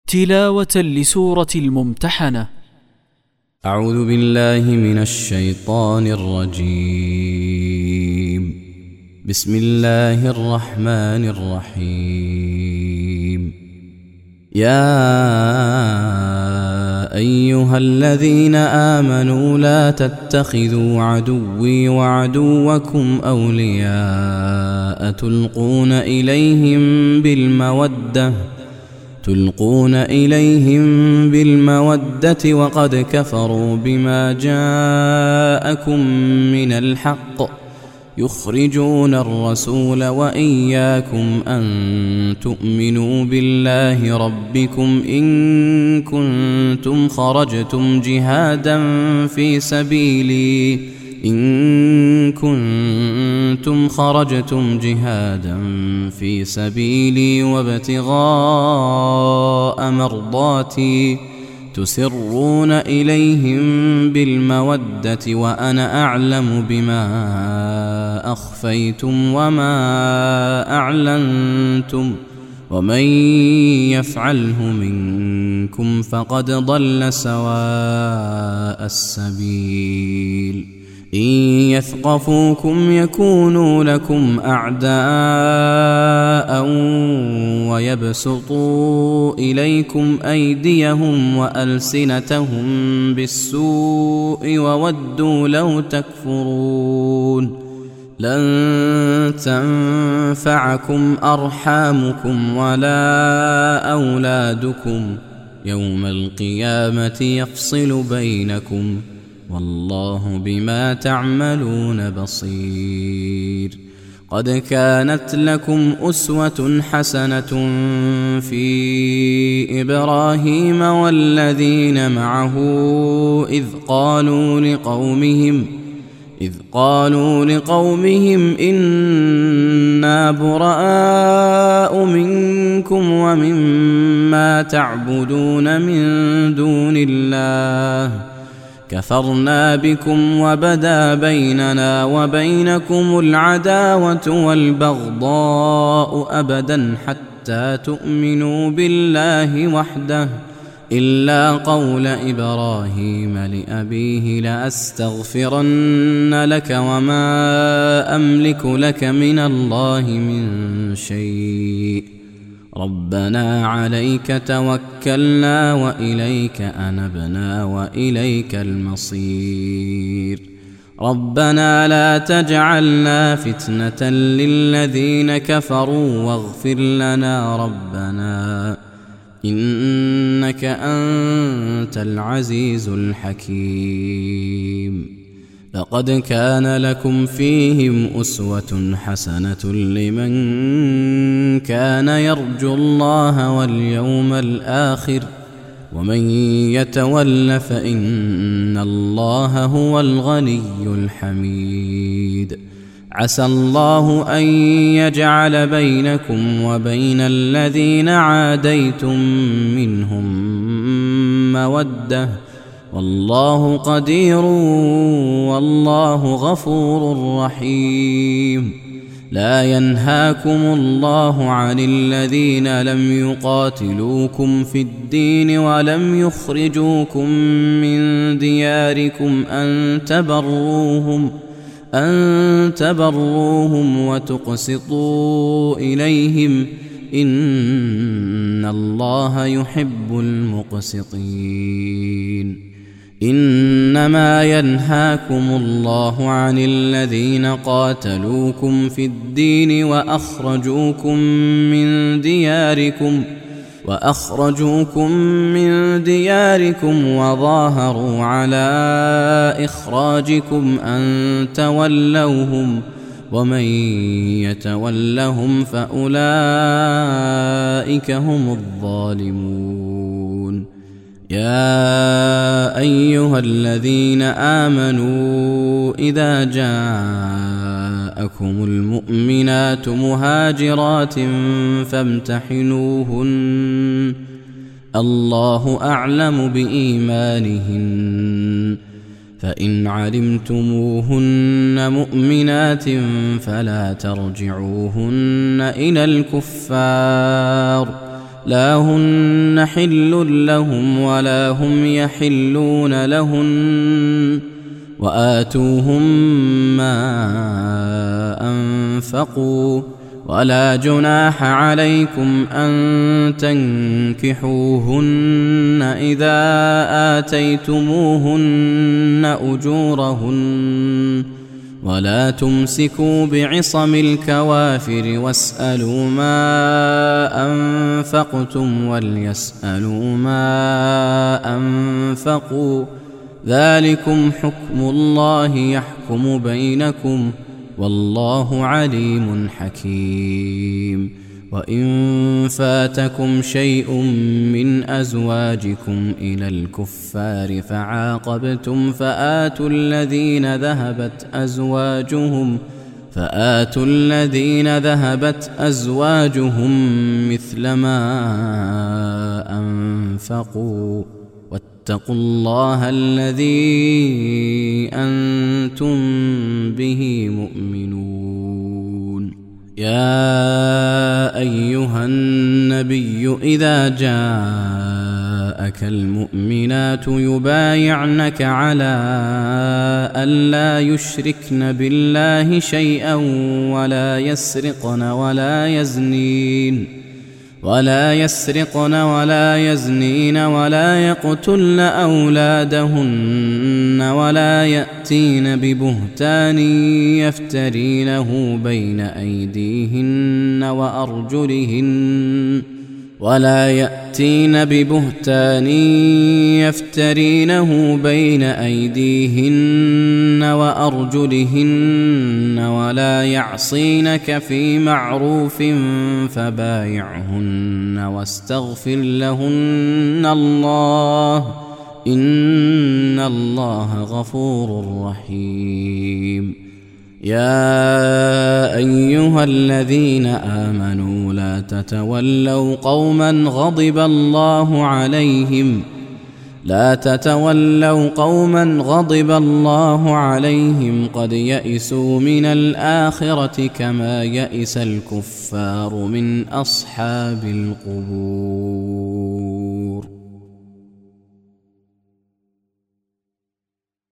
تلاوة لسورة الممتحنة. أعوذ بالله من الشيطان الرجيم. بسم الله الرحمن الرحيم. يا أيها الذين آمنوا لا تتخذوا عدوي وعدوكم أولياء تلقون إليهم بالمودة وقد كفروا بما جاءكم من الحق يخرجون الرسول وإياكم أن تؤمنوا بالله ربكم إن كنتم خرجتم جهادا في سبيلي وابتغاء مرضاتي تسرون إليهم بالمودة وأنا أعلم بما أخفيتم وما أعلنتم ومن يفعله منكم فقد ضل سواء السبيل. إن يثقفوكم يكونوا لكم أعداء ويبسطوا إليكم أيديهم وألسنتهم بالسوء وودوا لو تكفرون. لن تنفعكم أرحامكم ولا أولادكم يوم القيامة يفصل بينكم والله بما تعملون بصير. قد كانت لكم أسوة حسنة في إبراهيم والذين معه إذ قالوا لقومهم إنا براء منكم ومما تعبدون من دون الله كفرنا بكم وبدا بيننا وبينكم العداوة والبغضاء أبدا حتى تؤمنوا بالله وحده إلا قول إبراهيم لأبيه لأستغفرن لك وما أملك لك من الله من شيء ربنا عليك توكلنا وإليك أنبنا وإليك المصير. ربنا لا تجعلنا فتنة للذين كفروا واغفر لنا ربنا إنك أنت العزيز الحكيم. لقد كان لكم فيهم أسوة حسنة لمن كان يرجو الله واليوم الآخر ومن يتول فإن الله هو الغني الحميد. عسى الله أن يجعل بينكم وبين الذين عاديتم منهم مودة والله قدير والله غفور رحيم. لا ينهاكم الله عن الذين لم يقاتلوكم في الدين ولم يخرجوكم من دياركم أن تبروهم وتقسطوا إليهم إن الله يحب المقسطين. إنما ينهاكم الله عن الذين قاتلوكم في الدين وأخرجوكم من دياركم وظاهروا على إخراجكم أن تولوهم ومن يتولهم فأولئك هم الظالمون. يا أيها الذين آمنوا إذا جاءكم المؤمنات مهاجرات فامتحنوهن الله أعلم بإيمانهن فإن علمتموهن مؤمنات فلا ترجعوهن إلى الكفار لا هن حل لهم ولا هم يحلون لهن وآتوهم ما أنفقوا ولا جناح عليكم أن تنكحوهن إذا آتيتموهن أجورهن ولا تمسكوا بعصم الكوافر واسألوا ما أنفقتم وليسألوا ما أنفقوا ذلكم حكم الله يحكم بينكم والله عليم حكيم. وإن فاتكم شيء من أزواجكم إلى الكفار فعاقبتم فآتوا الذين ذهبت أزواجهم مثل ما أنفقوا واتقوا الله الذي أنتم به مؤمنون. يا أيها النبي إذا جاءك المؤمنات يبايعنك على ألا يشركن بالله شيئا ولا يسرقن ولا يزنين ولا يقتلن أولادهن ولا يأتين ببهتان يفترينه بين أيديهن وأرجلهن ولا يعصينك في معروف فبايعهن واستغفر لهن الله إن الله غفور رحيم. يا أيها الذين آمنوا لا تتولوا قوما غضب الله عليهم قد يئسوا من الآخرة كما يئس الكفار من أصحاب القبور.